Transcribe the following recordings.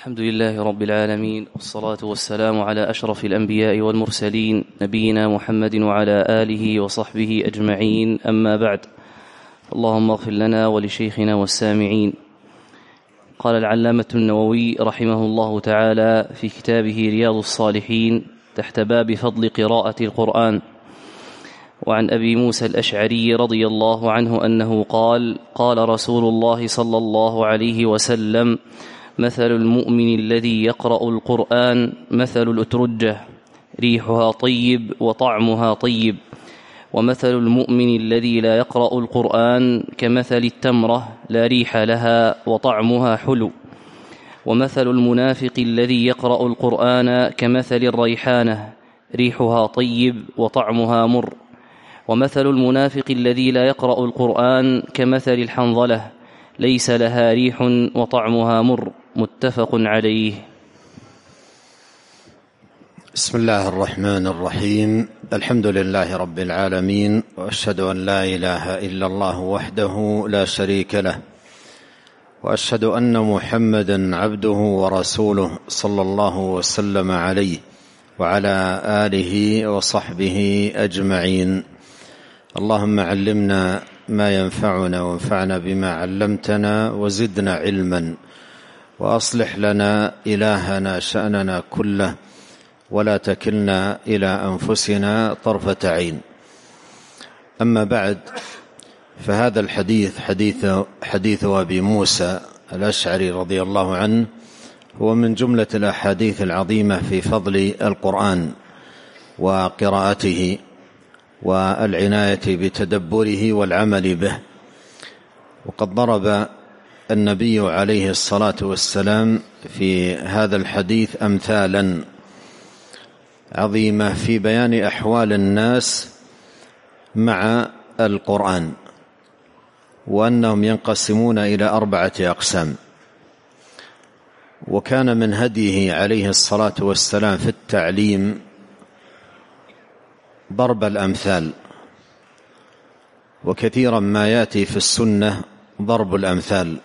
الحمد لله رب العالمين، والصلاة والسلام على أشرف الأنبياء والمرسلين، نبينا محمد وعلى آله وصحبه أجمعين، أما بعد. اللهم اغفر لنا ولشيخنا والسامعين. قال العلامة النووي رحمه الله تعالى في كتابه رياض الصالحين تحت باب فضل قراءة القرآن: وعن أبي موسى الأشعري رضي الله عنه أنه قال: قال رسول الله صلى الله عليه وسلم: مثل المؤمن الذي يقرأ القرآن مثل الأترجة، ريحها طيب وطعمها طيب، ومثل المؤمن الذي لا يقرأ القرآن كمثل التمرة، لا ريح لها وطعمها حلو، ومثل المنافق الذي يقرأ القرآن كمثل الريحانة، ريحها طيب وطعمها مر، ومثل المنافق الذي لا يقرأ القرآن كمثل الحنظلة، ليس لها ريح وطعمها مر. متفق عليه. بسم الله الرحمن الرحيم. الحمد لله رب العالمين، وأشهد أن لا إله إلا الله وحده لا شريك له، وأشهد أن محمدا عبده ورسوله صلى الله وسلم عليه وعلى آله وصحبه أجمعين. اللهم علمنا ما ينفعنا وانفعنا بما علمتنا وزدنا علما، وأصلح لنا إلهنا شأننا كله، ولا تكلنا إلى أنفسنا طرفة عين. أما بعد، فهذا الحديث حديث أبي موسى الأشعري رضي الله عنه هو من جملة الأحاديث العظيمة في فضل القرآن وقراءته والعناية بتدبره والعمل به. وقد ضرب النبي عليه الصلاة والسلام في هذا الحديث أمثالا عظيمة في بيان أحوال الناس مع القرآن، وأنهم ينقسمون إلى 4 أقسام. وكان من هديه عليه الصلاة والسلام في التعليم ضرب الأمثال، وكثيرا ما يأتي في السنة ضرب الأمثال.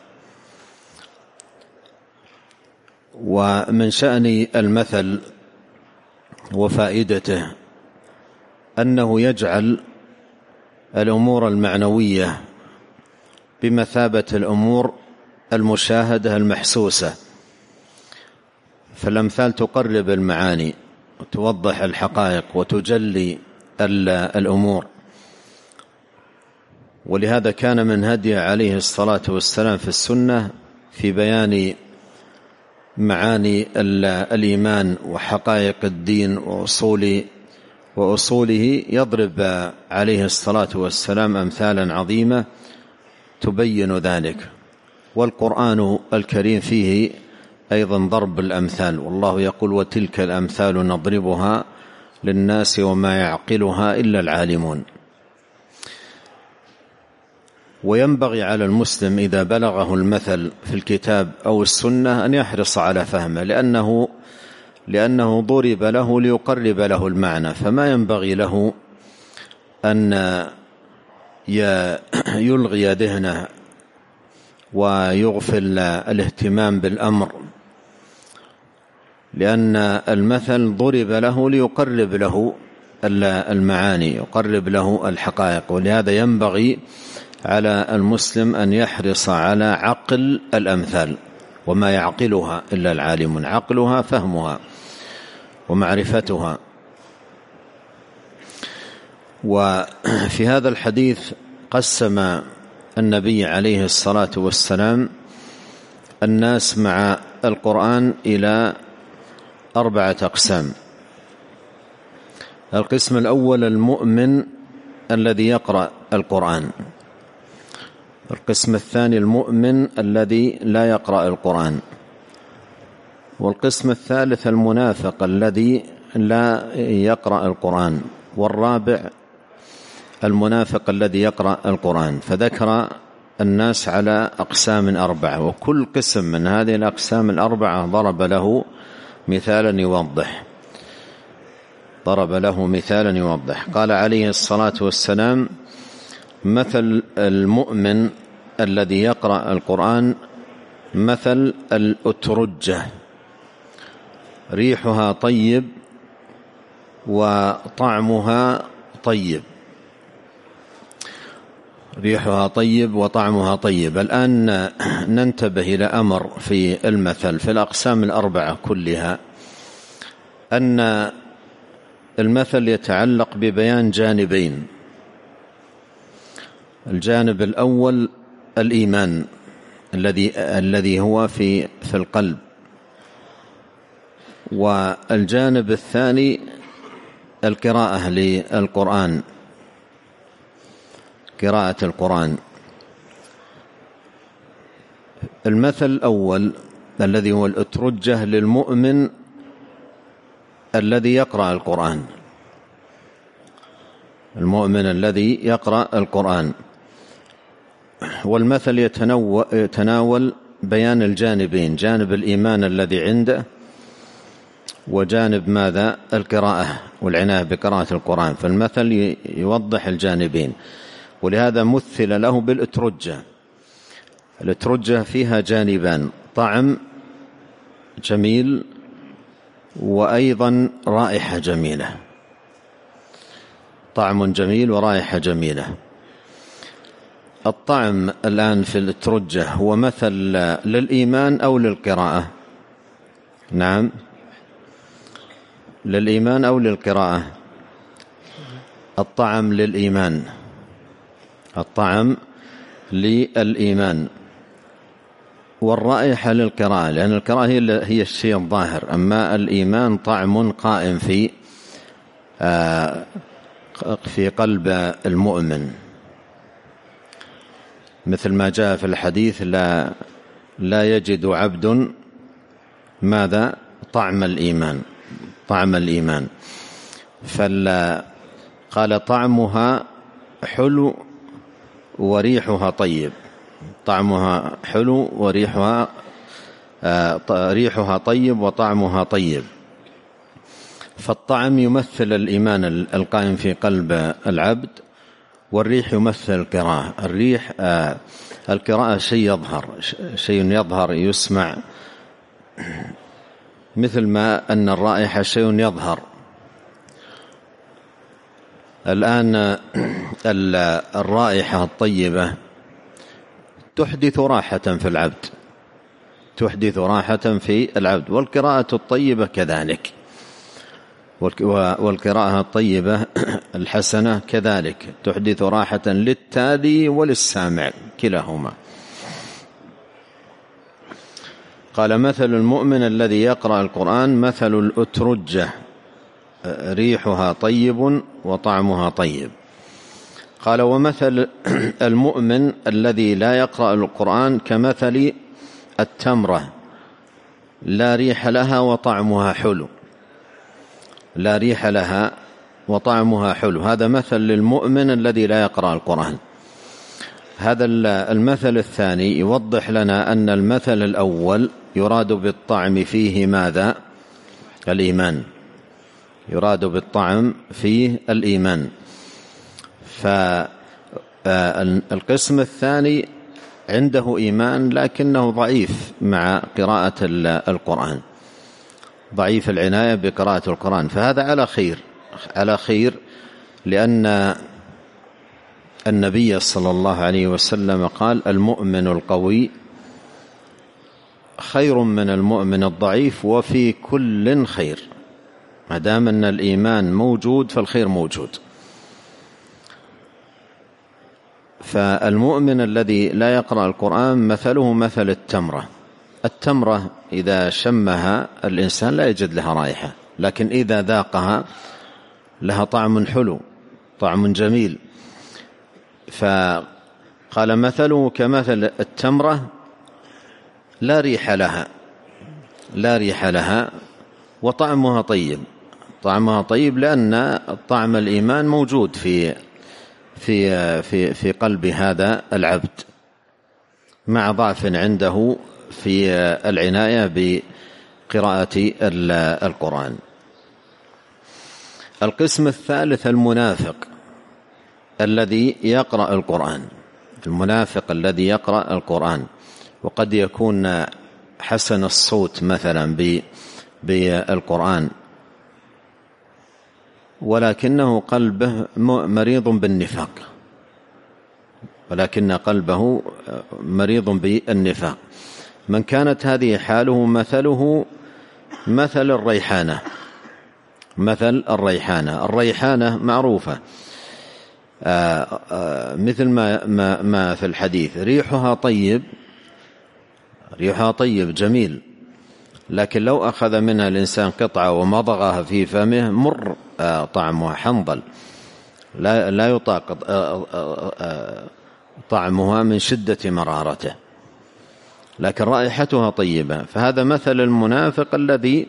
ومن شأن المثل وفائدته أنه يجعل الأمور المعنوية بمثابة الأمور المشاهدة المحسوسة، فالأمثال تقرب المعاني وتوضح الحقائق وتجلي الأمور. ولهذا كان من هدي عليه الصلاة والسلام في السنة في بيان معاني الإيمان وحقائق الدين وأصوله يضرب عليه الصلاة والسلام أمثالا عظيمة تبين ذلك. والقرآن الكريم فيه أيضا ضرب الأمثال، والله يقول: وتلك الأمثال نضربها للناس وما يعقلها إلا العالمون. وينبغي على المسلم إذا بلغه المثل في الكتاب أو السنة أن يحرص على فهمه، لأنه ضرب له ليقرب له المعنى، فما ينبغي له أن يلغي ذهنه ويغفل الاهتمام بالأمر، لأن المثل ضرب له ليقرب له المعاني، يقرب له الحقائق. ولهذا ينبغي على المسلم أن يحرص على عقل الأمثال، وما يعقلها إلا العالمون، عقلها فهمها ومعرفتها. وفي هذا الحديث قسم النبي عليه الصلاة والسلام الناس مع القرآن إلى 4 أقسام. القسم الأول المؤمن الذي يقرأ القرآن. القسم الثاني المؤمن الذي لا يقرأ القرآن. والقسم الثالث المنافق الذي لا يقرأ القرآن. والرابع المنافق الذي يقرأ القرآن. فذكر الناس على أقسام 4، وكل قسم من هذه الأقسام 4 ضرب له مثالا يوضح. قال عليه الصلاة والسلام: مثل المؤمن الذي يقرأ القرآن مثل الأترجة، ريحها طيب وطعمها طيب. ريحها طيب وطعمها طيب. الآن ننتبه إلى أمر في المثل في الأقسام الأربعة كلها، أن المثل يتعلق ببيان جانبين. الجانب الأول الإيمان الذي هو في القلب، والجانب الثاني القراءة للقرآن، قراءة القرآن. المثل الأول الذي هو الأترجة للمؤمن الذي يقرأ القرآن، المؤمن الذي يقرأ القرآن. والمثل يتناول بيان الجانبين، جانب الإيمان الذي عنده وجانب ماذا؟ القراءة والعناية بقراءة القرآن. فالمثل يوضح الجانبين، ولهذا مثل له بالأترجة. الأترجة فيها جانبان، طعم جميل وأيضا رائحة جميلة، طعم جميل ورائحة جميلة. الطعم الآن في الأترجة هو مثل للإيمان أو للقراءة؟ نعم، للإيمان أو للقراءة؟ الطعم للإيمان، الطعم للإيمان، والرائحة للقراءة، لأن القراءة هي الشيء الظاهر، أما الإيمان طعم قائم في قلب المؤمن، مثل ما جاء في الحديث: لا يجد عبد ماذا؟ طعم الإيمان، طعم الإيمان. قال طعمها حلو وريحها طيب، طعمها حلو وريحها طيب وطعمها طيب. فالطعم يمثل الإيمان القائم في قلب العبد، والريح يمثل القراءة. الريح القراءة شيء يظهر يسمع، مثل ما أن الرائحة شيء يظهر. الآن الرائحة الطيبة تحدث راحة في العبد، تحدث راحة في العبد، والقراءة الطيبة كذلك، والقراءة الطيبة الحسنة كذلك تحدث راحة للتالي وللسامع كلاهما. قال: مثل المؤمن الذي يقرأ القرآن مثل الأترجة، ريحها طيب وطعمها طيب. قال: ومثل المؤمن الذي لا يقرأ القرآن كمثل التمرة، لا ريح لها وطعمها حلو، لا ريح لها وطعمها حلو. هذا مثل للمؤمن الذي لا يقرأ القرآن. هذا المثل الثاني يوضح لنا أن المثل الأول يراد بالطعم فيه ماذا؟ الإيمان، يراد بالطعم فيه الإيمان. فالقسم الثاني عنده إيمان لكنه ضعيف مع قراءة القرآن، ضعيف العناية بقراءة القرآن، فهذا على خير، لأن النبي صلى الله عليه وسلم قال: المؤمن القوي خير من المؤمن الضعيف وفي كل خير. ما دام أن الإيمان موجود فالخير موجود. فالمؤمن الذي لا يقرأ القرآن مثله مثل التمرة. التمرة إذا شمها الإنسان لا يجد لها رائحة، لكن إذا ذاقها لها طعم حلو، طعم جميل. فقال: مثله كمثل التمرة لا ريح لها، لا ريح لها وطعمها طيب، طعمها طيب لأن طعم الإيمان موجود في قلب هذا العبد، مع ضعف عنده في العناية بقراءة القرآن. القسم الثالث المنافق الذي يقرأ القرآن، المنافق الذي يقرأ القرآن، وقد يكون حسن الصوت مثلا بالقرآن، ولكنه قلبه مريض بالنفاق، ولكن قلبه مريض بالنفاق. من كانت هذه حاله مثله مثل الريحانة. مثل الريحانة معروفة، مثل ما في الحديث، ريحها طيب جميل، لكن لو أخذ منها الإنسان قطعة ومضغها في فمه مر طعمها، حنظل لا يطاق طعمها من شدة مرارته، لكن رائحتها طيبة. فهذا مثل المنافق الذي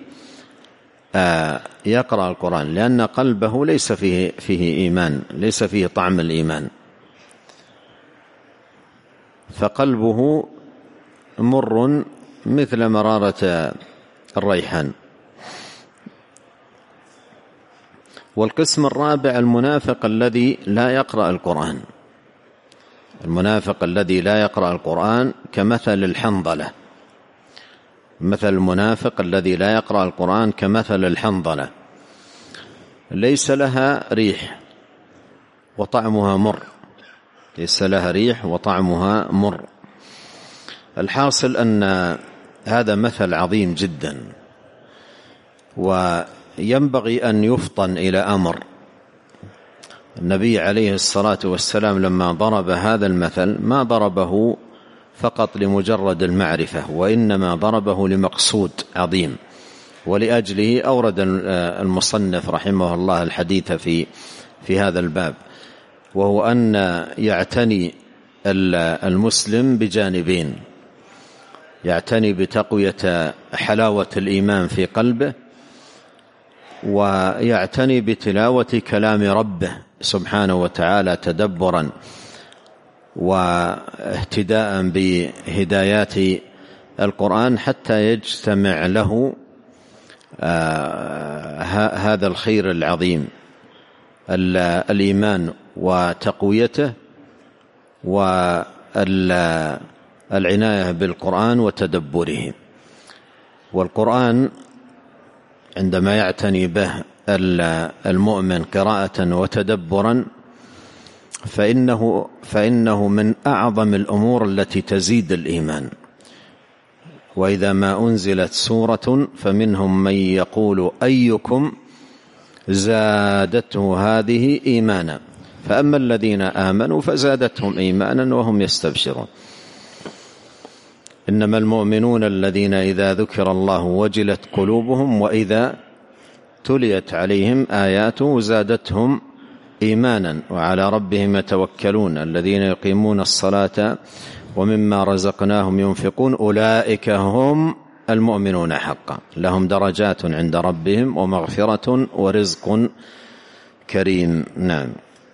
يقرأ القرآن، لأن قلبه ليس فيه إيمان، ليس فيه طعم الإيمان، فقلبه مر مثل مرارة الريحان. والقسم الرابع المنافق الذي لا يقرأ القرآن. المنافق الذي لا يقرأ القرآن كمثل الحنظلة. مثل المنافق الذي لا يقرأ القرآن كمثل الحنظلة، ليس لها ريح وطعمها مر، ليس لها ريح وطعمها مر. الحاصل أن هذا مثل عظيم جدا، وينبغي أن يفطن إلى أمر. النبي عليه الصلاة والسلام لما ضرب هذا المثل ما ضربه فقط لمجرد المعرفة، وإنما ضربه لمقصود عظيم، ولأجله أورد المصنف رحمه الله الحديث في هذا الباب، وهو أن يعتني المسلم بجانبين: يعتني بتقوية حلاوة الإيمان في قلبه، ويعتني بتلاوة كلام ربه سبحانه وتعالى تدبرا واهتداء بهدايات القرآن، حتى يجتمع له هذا الخير العظيم، الإيمان وتقويته، والعناية بالقرآن وتدبره. والقرآن عندما يعتني به المؤمن قراءة وتدبرا فإنه من أعظم الأمور التي تزيد الإيمان. وإذا ما أنزلت سورة فمنهم من يقول أيكم زادته هذه إيمانا، فأما الذين آمنوا فزادتهم إيمانا وهم يستبشرون. إنما المؤمنون الذين إذا ذكر الله وجلت قلوبهم وإذا تليت عليهم آياته زادتهم إيمانا وعلى ربهم يتوكلون الذين يقيمون الصلاة ومما رزقناهم ينفقون أولئك هم المؤمنون حقا لهم درجات عند ربهم ومغفرة ورزق كريم. نعم.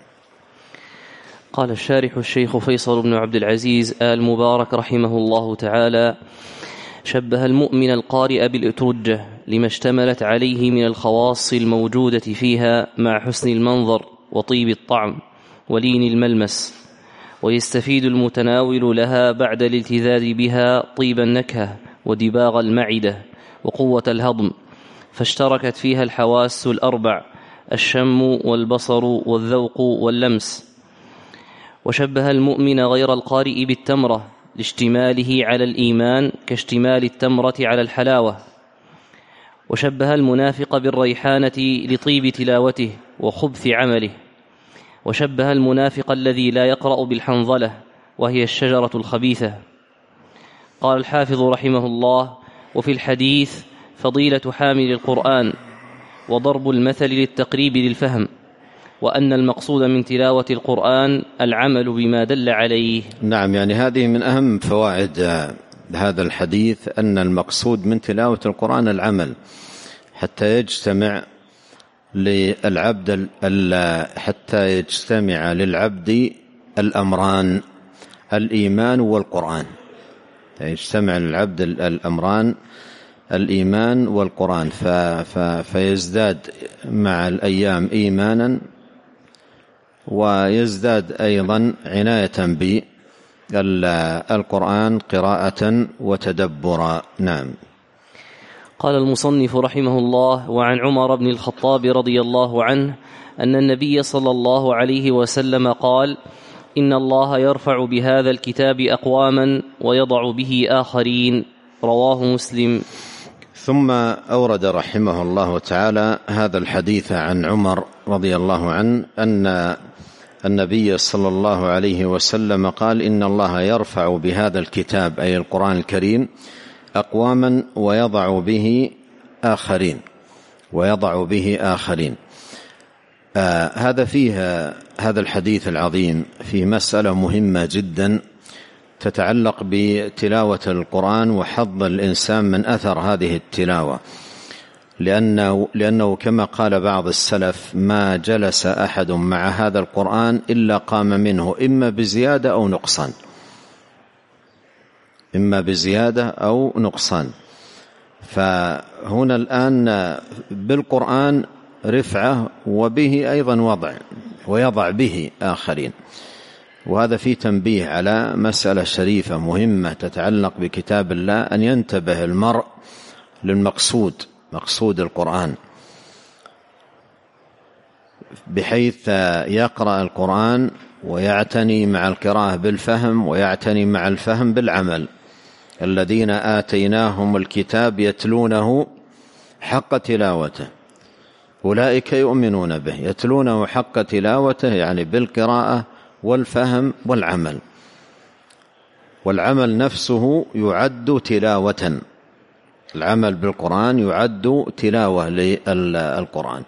قال الشارح الشيخ فيصل بن عبد العزيز آل مبارك رحمه الله تعالى: شبه المؤمن القارئ بالأترجة لما اشتملت عليه من الخواص الموجودة فيها مع حسن المنظر وطيب الطعم ولين الملمس، ويستفيد المتناول لها بعد الالتذاذ بها طيب النكهة ودباغ المعدة وقوة الهضم، فاشتركت فيها الحواس الأربع: الشم والبصر والذوق واللمس. وشبه المؤمن غير القارئ بالتمرة لاشتماله على الإيمان كاشتمال التمرة على الحلاوة. وشبه المنافق بالريحانة لطيب تلاوته وخبث عمله. وشبه المنافق الذي لا يقرأ بالحنظلة وهي الشجرة الخبيثة. قال الحافظ رحمه الله: وفي الحديث فضيلة حامل القرآن وضرب المثل للتقريب للفهم، وأن المقصود من تلاوة القرآن العمل بما دل عليه. نعم، يعني هذه من أهم فوائد هذا الحديث، أن المقصود من تلاوة القرآن العمل حتى يجتمع للعبد الأمران الإيمان والقرآن، يجتمع للعبد الأمران الإيمان والقرآن، فيزداد مع الأيام إيمانا، ويزداد أيضا عناية بالقرآن قراءة وتدبرا. نعم. قال المصنف رحمه الله: وعن عمر بن الخطاب رضي الله عنه أن النبي صلى الله عليه وسلم قال: إن الله يرفع بهذا الكتاب أقواما ويضع به آخرين. رواه مسلم. ثم أورد رحمه الله تعالى هذا الحديث عن عمر رضي الله عنه أن النبي صلى الله عليه وسلم قال: إن الله يرفع بهذا الكتاب أي القرآن الكريم أقواما ويضع به آخرين. هذا فيه هذا الحديث العظيم فيه مسألة مهمة جدا تتعلق بتلاوة القرآن وحظ الإنسان من أثر هذه التلاوة، لأنه كما قال بعض السلف: ما جلس أحد مع هذا القرآن إلا قام منه إما بزيادة أو نقصان. فهنا الآن بالقرآن رفعة وبه أيضا ويضع به آخرين، وهذا فيه تنبيه على مسألة شريفة مهمة تتعلق بكتاب الله، أن ينتبه المرء مقصود القرآن، بحيث يقرأ القرآن ويعتني مع القراءة بالفهم ويعتني مع الفهم بالعمل. الذين آتيناهم الكتاب يتلونه حق تلاوته أولئك يؤمنون به. يتلونه حق تلاوته يعني بالقراءة والفهم والعمل، والعمل نفسه يعد تلاوة. العمل بالقرآن يعد تلاوة للقرآن.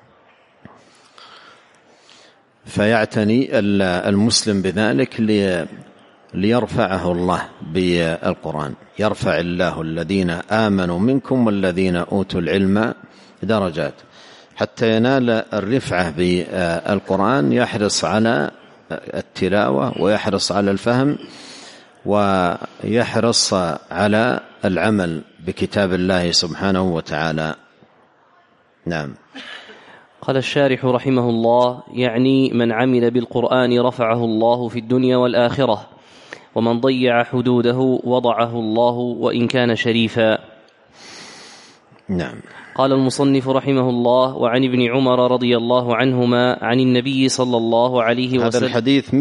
فيعتني المسلم بذلك ليرفعه الله بالقرآن. يرفع الله الذين آمنوا منكم والذين أوتوا العلم درجات. حتى ينال الرفعة بالقرآن يحرص على التلاوة ويحرص على الفهم ويحرص على العمل بكتاب الله سبحانه وتعالى. نعم. قال الشارح رحمه الله: يعني من عمل بالقرآن رفعه الله في الدنيا والآخرة، ومن ضيع حدوده وضعه الله وإن كان شريفا. نعم. قال المصنف رحمه الله: وعن ابن عمر رضي الله عنهما عن النبي صلى الله عليه وسلم. هذا الحديث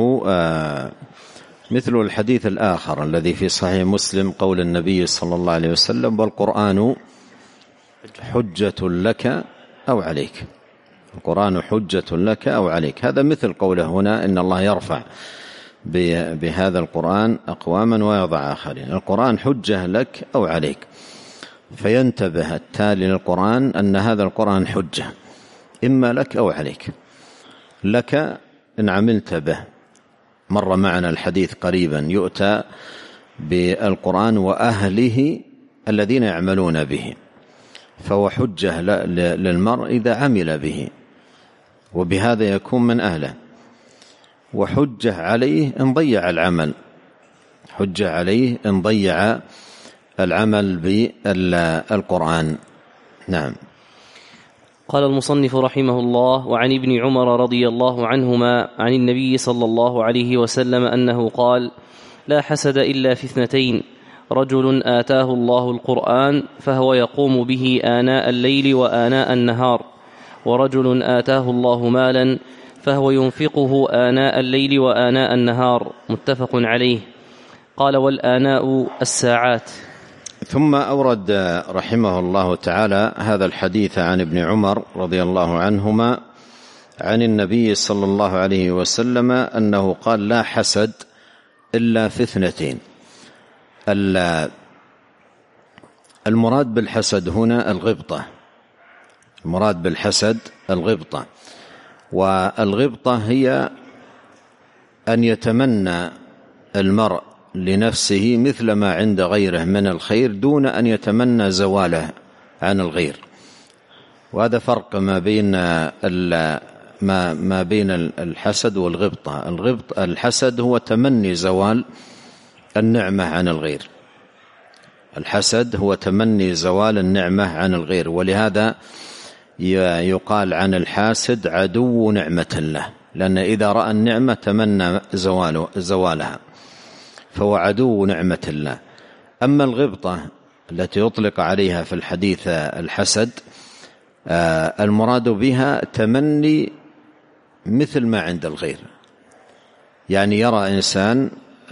مثل الحديث الآخر الذي في صحيح مسلم، قول النبي صلى الله عليه وسلم: والقرآن حجة لك أو عليك. القرآن حجة لك أو عليك. هذا مثل قوله هنا: إن الله يرفع بهذا القرآن أقواما ويضع آخرين. القرآن حجة لك أو عليك، فينتبه التالي للقرآن أن هذا القرآن حجة إما لك أو عليك. لك إن عملت به، مر معنا الحديث قريبا، يؤتى بالقرآن وأهله الذين يعملون به، فهو حجة للمرء إذا عمل به، وبهذا يكون من أهله. وحجة عليه إن ضيع العمل، حجة عليه إن ضيع العمل بالقرآن. نعم. قال المصنف رحمه الله: وعن ابن عمر رضي الله عنهما عن النبي صلى الله عليه وسلم أنه قال: لا حسد إلا في اثنتين: رجل آتاه الله القرآن فهو يقوم به آناء الليل وآناء النهار، ورجل آتاه الله مالا فهو ينفقه آناء الليل وآناء النهار. متفق عليه. قال: والآناء الساعات. ثم أورد رحمه الله تعالى هذا الحديث عن ابن عمر رضي الله عنهما عن النبي صلى الله عليه وسلم أنه قال: لا حسد إلا في اثنتين. المراد بالحسد هنا الغبطة. المراد بالحسد الغبطة، والغبطة هي أن يتمنى المرء لنفسه مثل ما عند غيره من الخير دون أن يتمنى زواله عن الغير. وهذا فرق ما بين الحسد والغبطة. الحسد هو تمني زوال النعمة عن الغير. الحسد هو تمني زوال النعمة عن الغير، ولهذا يقال عن الحاسد عدو نعمة الله، لأن إذا رأى النعمة تمنى زوالها، فهو عدو نعمة الله. أما الغبطة التي يطلق عليها في الحديث الحسد المراد بها تمني مثل ما عند الغير. يعني يرى إنسان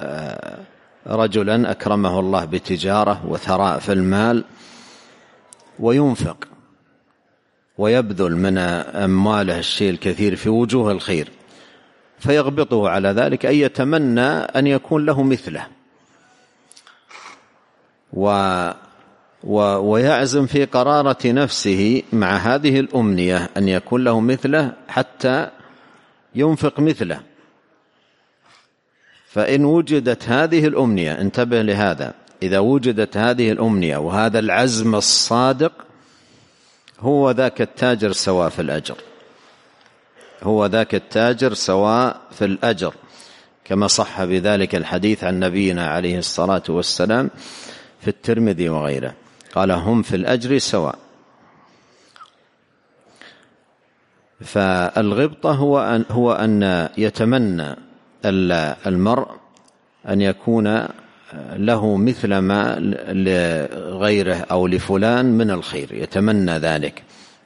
رجلا أكرمه الله بتجارة وثراء في المال وينفق ويبذل من أمواله الشيء الكثير في وجوه الخير، فيغبطه على ذلك أن يتمنى أن يكون له مثله، ويعزم في قرارة نفسه مع هذه الأمنية أن يكون له مثله حتى ينفق مثله. فإن وجدت هذه الأمنية، انتبه لهذا، إذا وجدت هذه الأمنية وهذا العزم الصادق، هو ذاك التاجر سواء في الأجر، هو ذاك التاجر سواء في الأجر، كما صح بذلك الحديث عن نبينا عليه الصلاة والسلام في الترمذي وغيره، قال هم في الأجر سواء. فالغبطة هو أن يتمنى المرء أن يكون له مثل ما لغيره أو لفلان من الخير، يتمنى ذلك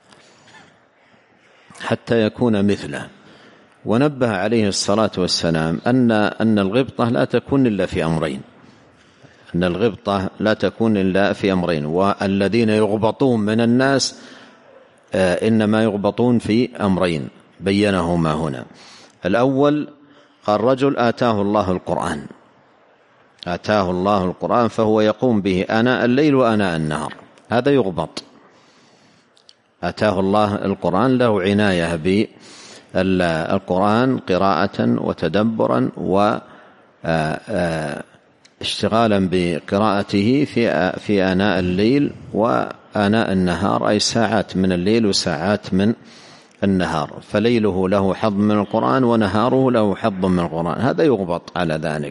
حتى يكون مثله. ونبه عليه الصلاة والسلام أن الغبطة لا تكون إلا في أمرين، أن الغبطة لا تكون إلا في أمرين، والذين يغبطون من الناس إنما يغبطون في أمرين بينهما هنا. الأول قال رجل آتاه الله القرآن، آتاه الله القرآن فهو يقوم به آناء الليل وآناء النهار، هذا يغبط. آتاه الله القرآن، له عناية بالقرآن قراءة وتدبرا واشتغالا بقراءته في آناء الليل وآناء النهار، أي ساعات من الليل وساعات من النهار، فليله له حظ من القرآن ونهاره له حظ من القرآن، هذا يغبط على ذلك،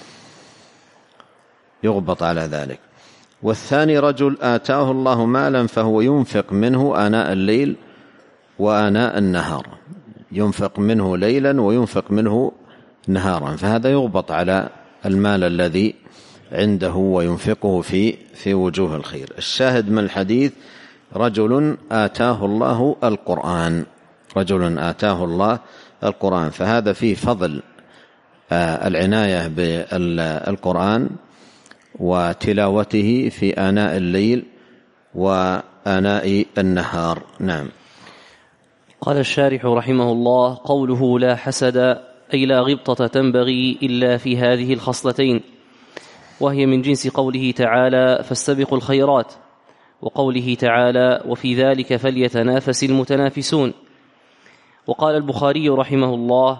يغبط على ذلك. والثاني رجل آتاه الله مالا فهو ينفق منه آناء الليل وآناء النهار، ينفق منه ليلا وينفق منه نهارا، فهذا يغبط على المال الذي عنده وينفقه في وجوه الخير. الشاهد من الحديث رجل آتاه الله القرآن، رجل آتاه الله القرآن، فهذا فيه فضل العناية بالقرآن وتلاوته في آناء الليل وآناء النهار. نعم. قال الشارح رحمه الله: قوله لا حسد أي لا غبطة تنبغي إلا في هذه الخصلتين، وهي من جنس قوله تعالى: فاستبقوا الخيرات، وقوله تعالى: وفي ذلك فليتنافس المتنافسون. وقال البخاري رحمه الله: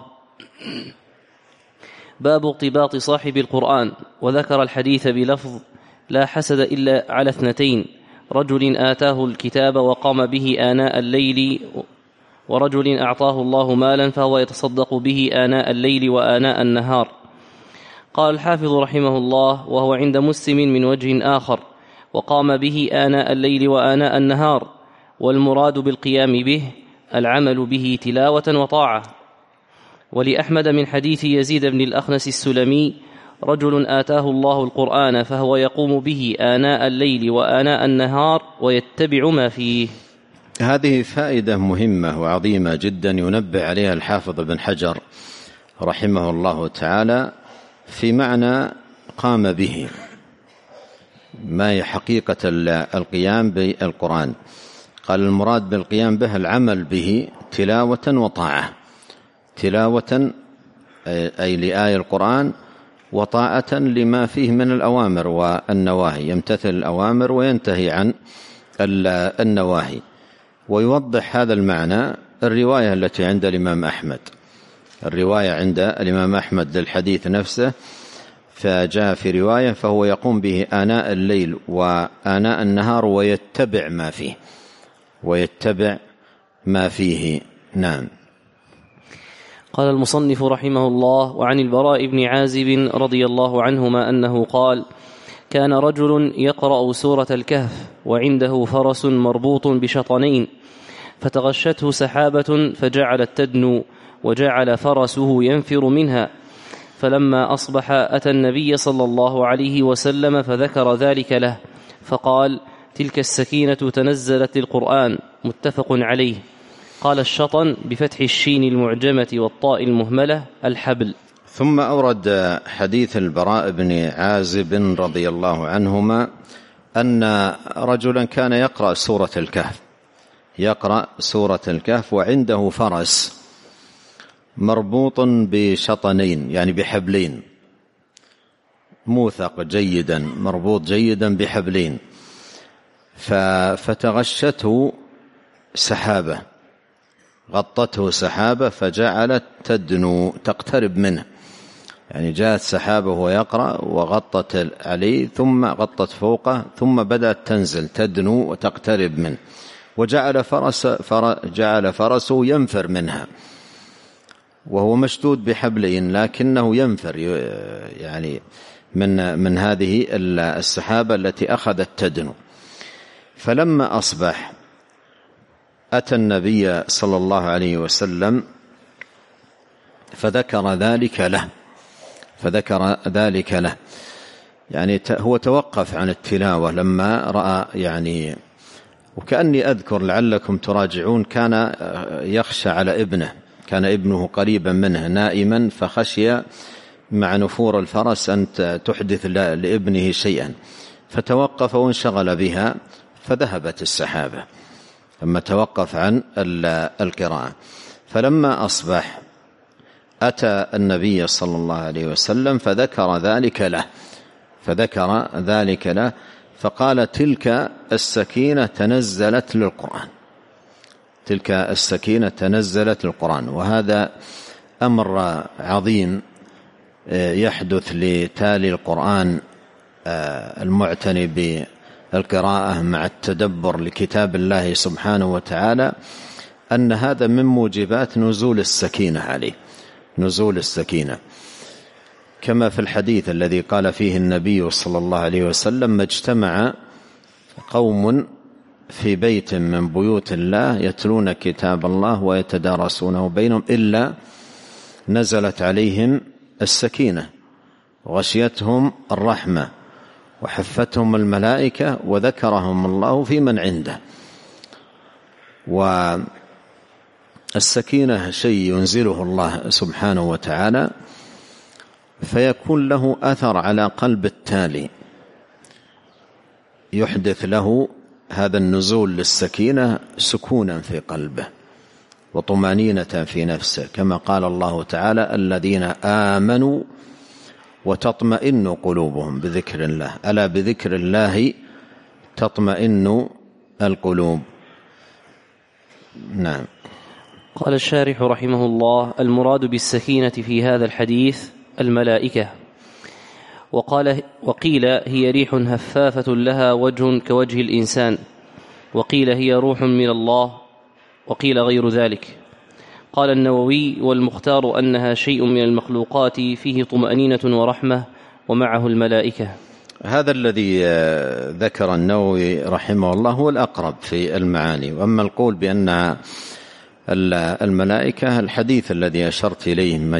باب ارتباط صاحب القرآن، وذكر الحديث بلفظ لا حسد إلا على اثنتين: رجل آتاه الكتاب وقام به آناء الليل، ورجل أعطاه الله مالا فهو يتصدق به آناء الليل وآناء النهار. قال الحافظ رحمه الله: وهو عند مسلم من وجه آخر: وقام به آناء الليل وآناء النهار، والمراد بالقيام به العمل به تلاوة وطاعة. ولأحمد من حديث يزيد بن الأخنس السلمي: رجل آتاه الله القرآن فهو يقوم به آناء الليل وآناء النهار ويتبع ما فيه. هذه فائدة مهمة وعظيمة جدا ينبه عليها الحافظ بن حجر رحمه الله تعالى في معنى قام به، ما هي حقيقة القيام بالقرآن. قال المراد بالقيام به العمل به تلاوة وطاعة، تلاوة أي لآية القرآن، وطاعة لما فيه من الأوامر والنواهي، يمتثل الأوامر وينتهي عن النواهي. ويوضح هذا المعنى الرواية التي عند الإمام أحمد، الرواية عند الإمام أحمد للحديث نفسه، فجاء في رواية فهو يقوم به آناء الليل وآناء النهار ويتبع ما فيه، ويتبع ما فيه. نعم. قال المصنف رحمه الله: وعن البراء بن عازب رضي الله عنهما أنه قال: كان رجل يقرأ سورة الكهف وعنده فرس مربوط بشطنين، فتغشته سحابة فجعلت تدنو، وجعل فرسه ينفر منها، فلما أصبح أتى النبي صلى الله عليه وسلم فذكر ذلك له، فقال: تلك السكينة تنزلت للقرآن، متفق عليه. قال الشطن بفتح الشين المعجمة والطاء المهملة: الحبل. ثم أورد حديث البراء بن عازب رضي الله عنهما أن رجلا كان يقرأ سورة الكهف وعنده فرس مربوط بشطنين، يعني بحبلين، موثق جيدا، مربوط جيدا بحبلين، فتغشته سحابة، غطته سحابة فجعلت تدنو تقترب منه، يعني جاءت سحابة وهو يقرأ وغطت عليه ثم غطت فوقه ثم بدأت تنزل تدنو وتقترب منه، وجعل فرسه ينفر منها وهو مشدود بحبلين، لكنه ينفر يعني من هذه السحابة التي أخذت تدنو. فلما أصبح أتى النبي صلى الله عليه وسلم فذكر ذلك له، يعني هو توقف عن التلاوة لما رأى، يعني وكأني أذكر لعلكم تراجعون، كان يخشى على ابنه، كان ابنه قريبا منه نائما، فخشي مع نفور الفرس أن تحدث لابنه شيئا، فتوقف وانشغل بها فذهبت السحابة ثم توقف عن القراءة. فلما أصبح أتى النبي صلى الله عليه وسلم فذكر ذلك له فقال: تلك السكينة تنزلت للقرآن. وهذا أمر عظيم يحدث لتالي القرآن المعتني بالقراءة مع التدبر لكتاب الله سبحانه وتعالى، أن هذا من موجبات نزول السكينة عليه، نزول السكينة، كما في الحديث الذي قال فيه النبي صلى الله عليه وسلم: ما اجتمع قوم في بيت من بيوت الله يتلون كتاب الله ويتدارسونه بينهم إلا نزلت عليهم السكينة وغشيتهم الرحمة وحفتهم الملائكة وذكرهم الله في من عنده. والسكينة شيء ينزله الله سبحانه وتعالى فيكون له أثر على قلب التالي، يحدث له هذا النزول للسكينة سكونا في قلبه وطمأنينة في نفسه، كما قال الله تعالى: الذين آمنوا وتطمئن قلوبهم بذكر الله، ألا بذكر الله تطمئن القلوب. نعم. قال الشارح رحمه الله: المراد بالسكينة في هذا الحديث الملائكة. وقيل هي ريح هفافة لها وجه كوجه الإنسان، وقيل هي روح من الله، وقيل غير ذلك. قال النووي: والمختار أنها شيء من المخلوقات فيه طمأنينة ورحمة ومعه الملائكة. هذا الذي ذكر النووي رحمه الله هو الأقرب في المعاني. وأما القول بأن الملائكة، الحديث الذي أشرت إليه: ما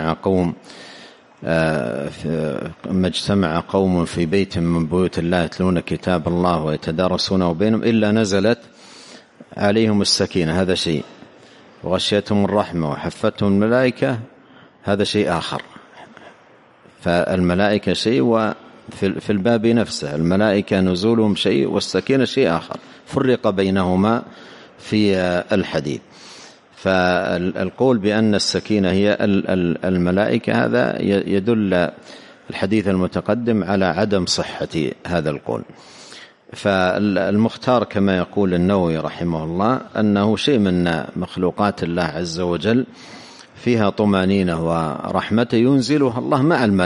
اجتمع قوم في بيت من بيوت الله يتلون كتاب الله ويتدارسونه بينهم إلا نزلت عليهم السكينة، هذا شيء، وغشيتهم الرحمة وحفتهم الملائكة، هذا شيء آخر. فالملائكة شيء، وفي الباب نفسه الملائكة نزولهم شيء والسكينة شيء آخر، فرق بينهما في الحديث. فالقول بأن السكينة هي الملائكة هذا يدل الحديث المتقدم على عدم صحة هذا القول. فالمختار كما يقول النووي رحمه الله أنه شيء من مخلوقات الله عز وجل فيها طمأنينة ورحمة ينزلها الله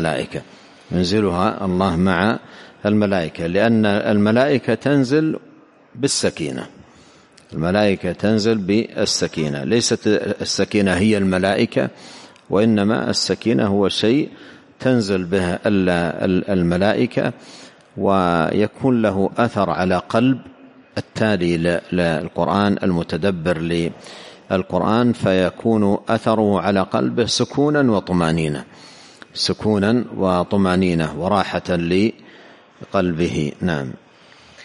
مع الملائكة، لأن الملائكة تنزل بالسكينة، ليست السكينة هي الملائكة، وإنما السكينة هو شيء تنزل به الملائكة ويكون له أثر على قلب التالي للقرآن، المتدبر للقرآن، فيكون أثره على قلبه سكونا وطمأنينة وراحة لقلبه. نعم.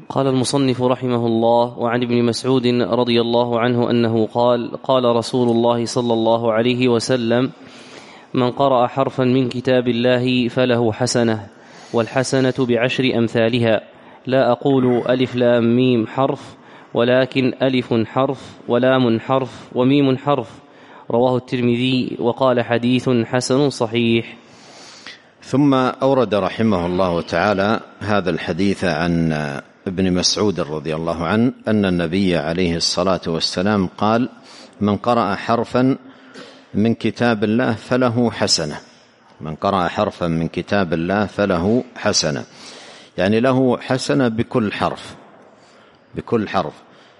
قال المصنف رحمه الله: وعن ابن مسعود رضي الله عنه أنه قال: قال رسول الله صلى الله عليه وسلم: من قرأ حرفا من كتاب الله فله حسنة، والحسنة بعشر أمثالها، لا أقول ألف لام ميم حرف، ولكن ألف حرف ولام حرف وميم حرف. رواه الترمذي وقال: حديث حسن صحيح. ثم أورد رحمه الله تعالى هذا الحديث عن ابن مسعود رضي الله عنه أن النبي عليه الصلاة والسلام قال: من قرأ حرفا من كتاب الله فله حسنة. من قرأ حرفا من كتاب الله فله حسنة، يعني له حسنة بكل حرف، بكل حرف.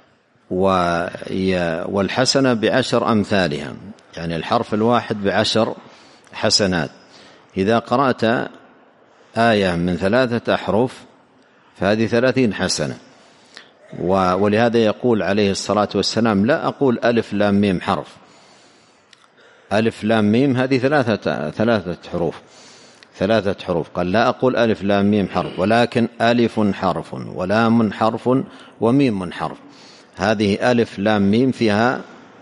والحسنة بعشر أمثالها، يعني الحرف الواحد بعشر حسنات. إذا قرأت آية من 3 أحرف فهذه 30 حسنة. ولهذا يقول عليه الصلاة والسلام: لا أقول ألف لام ميم حرف. ألف لام ميم هذه 3 حروف، 3 حروف. قال: لا أقول ألف لام ميم حرف، ولكن ألف حرف ولام حرف وميم حرف. هذه ألف لام ميم فيها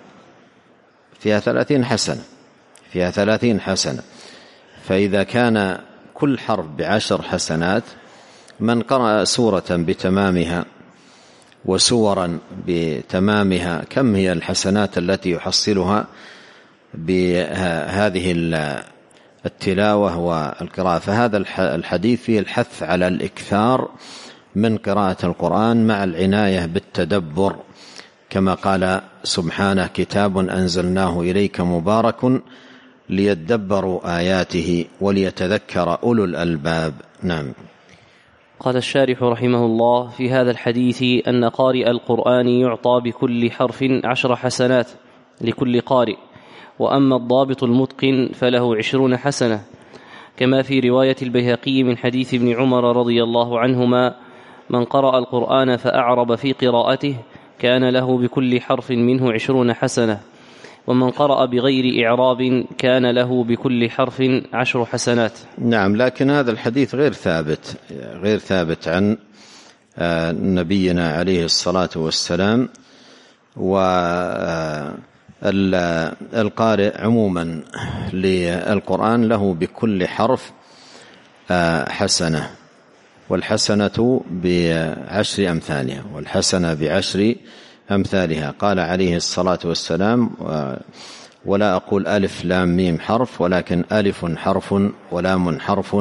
30 حسنة، فيها 30 حسنة. فإذا كان كل حرف ب10 حسنات، من قرأ سورة بتمامها وسورا بتمامها، كم هي الحسنات التي يحصلها بهذه التلاوة والقراءة؟ فهذا الحديث فيه الحث على الإكثار من قراءة القرآن مع العناية بالتدبر، كما قال سبحانه: كتاب أنزلناه إليك مبارك ليدبروا آياته وليتذكر أولو الألباب. نعم. قال الشارح رحمه الله: في هذا الحديث أن قارئ القرآن يعطى بكل حرف 10 حسنات لكل قارئ، وأما الضابط المتقن فله 20 حسنة، كما في رواية البيهقي من حديث ابن عمر رضي الله عنهما: من قرأ القرآن فأعرب في قراءته كان له بكل حرف منه 20 حسنة، ومن قرأ بغير إعراب كان له بكل حرف 10 حسنات. نعم، لكن هذا الحديث غير ثابت عن نبينا عليه الصلاة والسلام. والقارئ عموما للقرآن له بكل حرف حسنة، والحسنة ب10 أمثالها، والحسنة ب10 أمثالها. قال عليه الصلاة والسلام: ولا أقول ألف لام ميم حرف، ولكن ألف حرف ولام حرف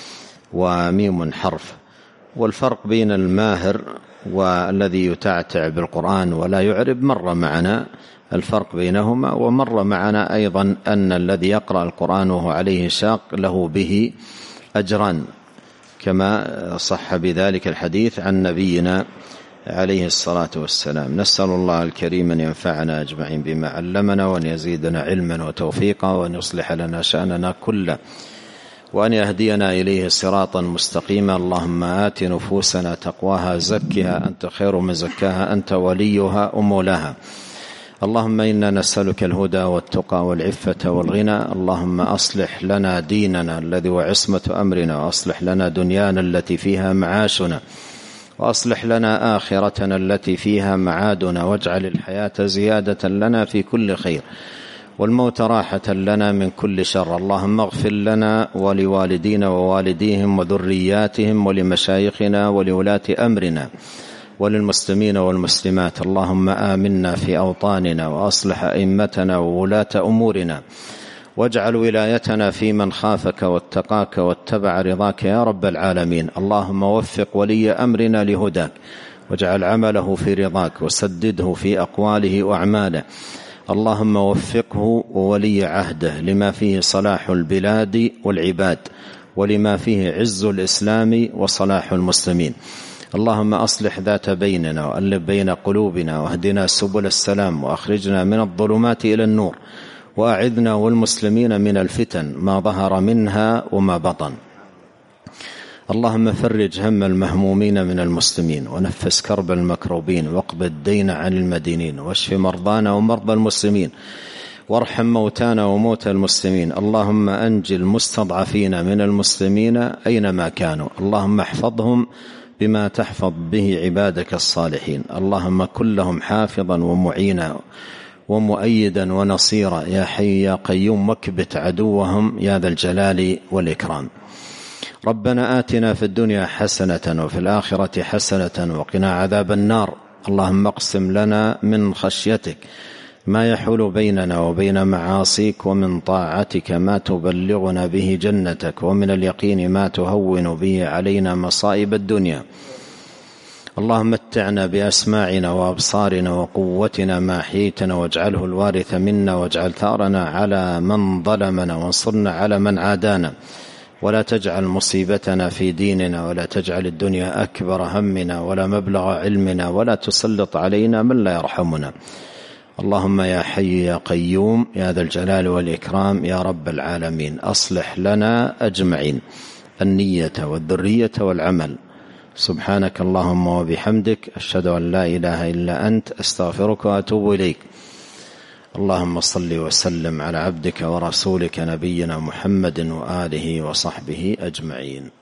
وميم حرف. والفرق بين الماهر والذي يتعتع بالقرآن ولا يعرب مر معنا الفرق بينهما، ومر معنا أيضا أن الذي يقرأ القرآن وهو عليه شاق له به أجران، كما صح بذلك الحديث عن نبينا عليه الصلاة والسلام. نسأل الله الكريم أن ينفعنا أجمعين بما علمنا، وأن يزيدنا علما وتوفيقا، وأن يصلح لنا شأننا كله، وأن يهدينا إليه صراطا مستقيما. اللهم آت نفوسنا تقواها، زكها أنت خير من زكاها، أنت وليها ومولاها. اللهم إنا نسألك الهدى والتقى والعفة والغنى. اللهم أصلح لنا ديننا الذي هو عصمة أمرنا، وأصلح لنا دنيانا التي فيها معاشنا، وأصلح لنا آخرتنا التي فيها معادنا، واجعل الحياة زيادة لنا في كل خير، والموت راحة لنا من كل شر. اللهم اغفر لنا ولوالدينا ووالديهم وذرياتهم ولمشايخنا ولولاة أمرنا وللمسلمين والمسلمات. اللهم آمنا في أوطاننا، وأصلح أئمتنا وولاة أمورنا، واجعل ولايتنا في من خافك واتقاك واتبع رضاك يا رب العالمين. اللهم وفق ولي أمرنا لهداك، واجعل عمله في رضاك، وسدده في أقواله وأعماله. اللهم وفقه وولي عهده لما فيه صلاح البلاد والعباد، ولما فيه عز الإسلام وصلاح المسلمين. اللهم أصلح ذات بيننا، وألف بين قلوبنا، واهدنا سبل السلام، وأخرجنا من الظلمات إلى النور، وأعذنا والمسلمين من الفتن ما ظهر منها وما بطن. اللهم فرج هم المهمومين من المسلمين، ونفس كرب المكروبين، واقض الدين عن المدينين، واشف مرضانا ومرضى المسلمين، وارحم موتانا وموتى المسلمين. اللهم أنجِ المستضعفين من المسلمين أينما كانوا. اللهم احفظهم بما تحفظ به عبادك الصالحين. اللهم كن لهم حافظا ومعينا ومؤيدا ونصيرا يا حي يا قيوم، واكبت عدوهم يا ذا الجلال والإكرام. ربنا آتنا في الدنيا حسنة وفي الآخرة حسنة وقنا عذاب النار. اللهم اقسم لنا من خشيتك ما يحول بيننا وبين معاصيك، ومن طاعتك ما تبلغنا به جنتك، ومن اليقين ما تهون به علينا مصائب الدنيا. اللهم متعنا بأسماعنا وأبصارنا وقوتنا ما أحييتنا، واجعله الوارث منا، واجعل ثارنا على من ظلمنا، وانصرنا على من عادانا، ولا تجعل مصيبتنا في ديننا، ولا تجعل الدنيا أكبر همنا ولا مبلغ علمنا، ولا تسلط علينا من لا يرحمنا. اللهم يا حي يا قيوم يا ذا الجلال والإكرام يا رب العالمين، أصلح لنا أجمعين النية والذرية والعمل. سبحانك اللهم وبحمدك، أشهد أن لا إله إلا أنت، أستغفرك وأتوب إليك. اللهم صل وسلم على عبدك ورسولك نبينا محمد وآله وصحبه أجمعين.